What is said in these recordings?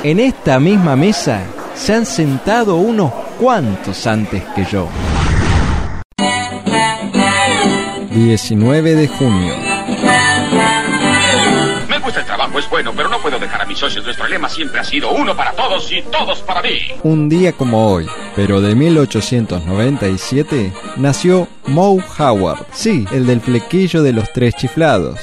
En esta misma mesa se han sentado unos cuantos antes que yo. 19 de junio. Me gusta el trabajo, es bueno, pero no puedo dejar a mis socios. Nuestro lema siempre ha sido uno para todos y todos para mí. Un día como hoy, pero de 1897, nació Moe Howard. Sí, el del flequillo de los tres chiflados.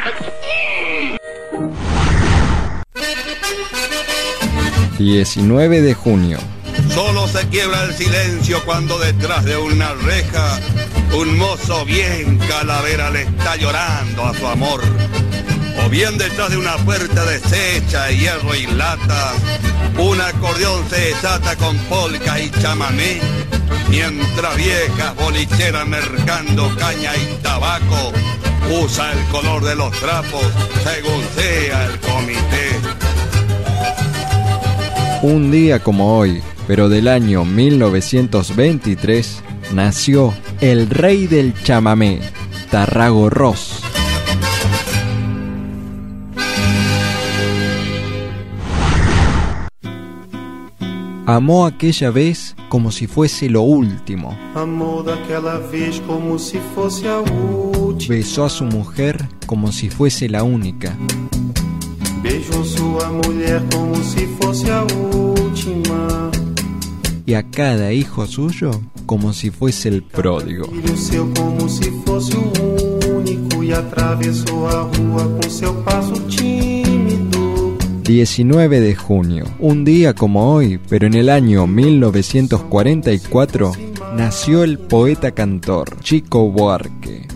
...19 de junio... Solo se quiebra el silencio cuando detrás de una reja un mozo bien calavera le está llorando a su amor. O bien detrás de una puerta deshecha de hierro y lata, un acordeón se desata con polca y chamamé, mientras viejas bolicheras mercando caña y tabaco usa el color de los trapos según sea el comité. Un día como hoy, pero del año 1923, nació el rey del chamamé, Tarrago Ross. Amó aquella vez como si fuese lo último. Amó daquela vez como si fosse a última. Besó a su mujer como si fuese la única. Beijou sua mulher como si fosse a última. Y a cada hijo suyo como si fuese el pródigo. Filho seu como si fosse o único e atravessou a rua com seu passo tímido. 19 de junio, un día como hoy, pero en el año 1944, nació el poeta cantor Chico Buarque.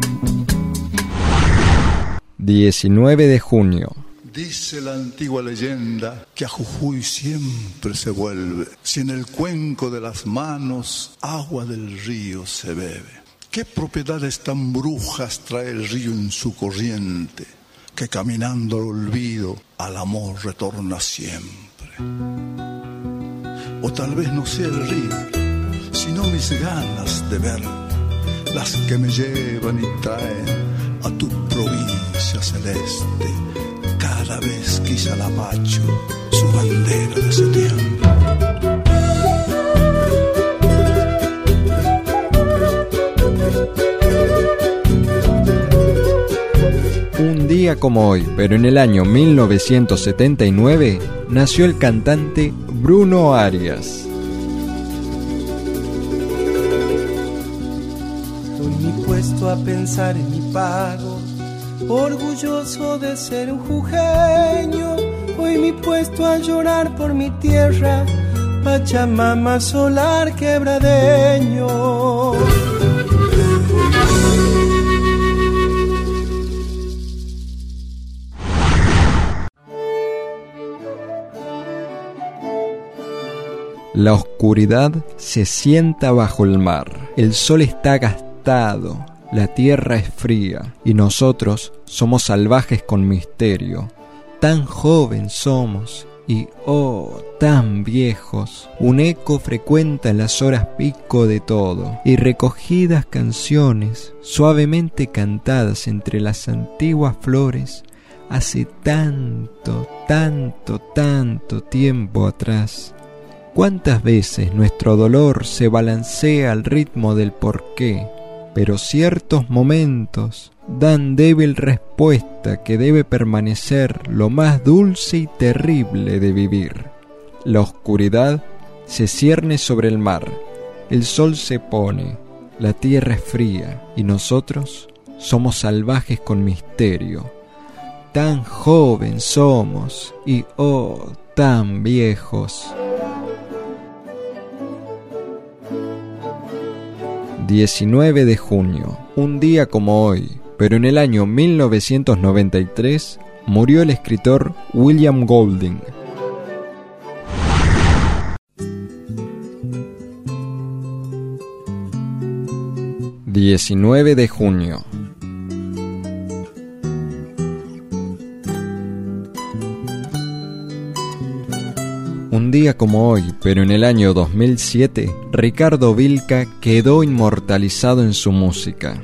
19 de junio. Dice la antigua leyenda que a Jujuy siempre se vuelve, si en el cuenco de las manos agua del río se bebe. ¿Qué propiedades tan brujas trae el río en su corriente, que caminando al olvido al amor retorna siempre? O tal vez no sea el río, sino mis ganas de ver, las que me llevan y traen a tu provincia celeste. Cada vez quizá la macho, su bandera de septiembre. Un día como hoy, pero en el año 1979, nació el cantante Bruno Arias. Hoy me he puesto a pensar en mi pago, orgulloso de ser un jujeño. Hoy me he puesto a llorar por mi tierra, Pachamama solar quebradeño. La oscuridad se sienta bajo el mar. El sol está gastado. La tierra es fría y nosotros somos salvajes con misterio. Tan joven somos y oh, tan viejos. Un eco frecuenta en las horas pico de todo y recogidas canciones suavemente cantadas entre las antiguas flores hace tanto, tanto, tanto tiempo atrás. ¿Cuántas veces nuestro dolor se balancea al ritmo del porqué? Pero ciertos momentos dan débil respuesta que debe permanecer lo más dulce y terrible de vivir. La oscuridad se cierne sobre el mar, el sol se pone, la tierra es fría y nosotros somos salvajes con misterio. Tan joven somos y oh, tan viejos. 19 de junio, un día como hoy, pero en el año 1993, murió el escritor William Golding. ...19 de junio... Un día como hoy, pero en el año 2007, Ricardo Vilca quedó inmortalizado en su música.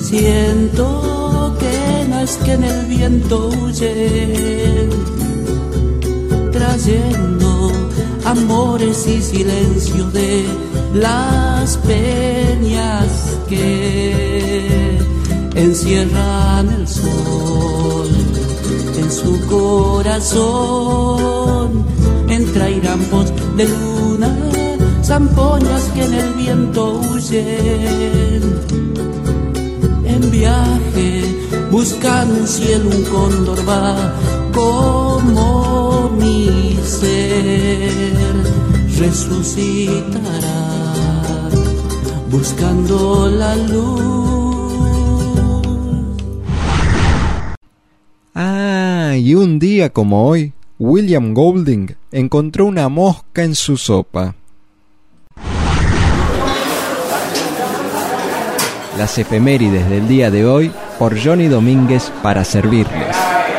Siento que no es que en el viento huyen, trayendo amores y silencio de las peñas que encierran el sol en su corazón, entre airampos de luna, zampoñas que en el viento huyen. En viaje, buscando un cielo, un cóndor va como mi ser resucitará, buscando la luz. Ah, y un día como hoy, William Golding encontró una mosca en su sopa. Las efemérides del día de hoy por Johnny Domínguez para servirles.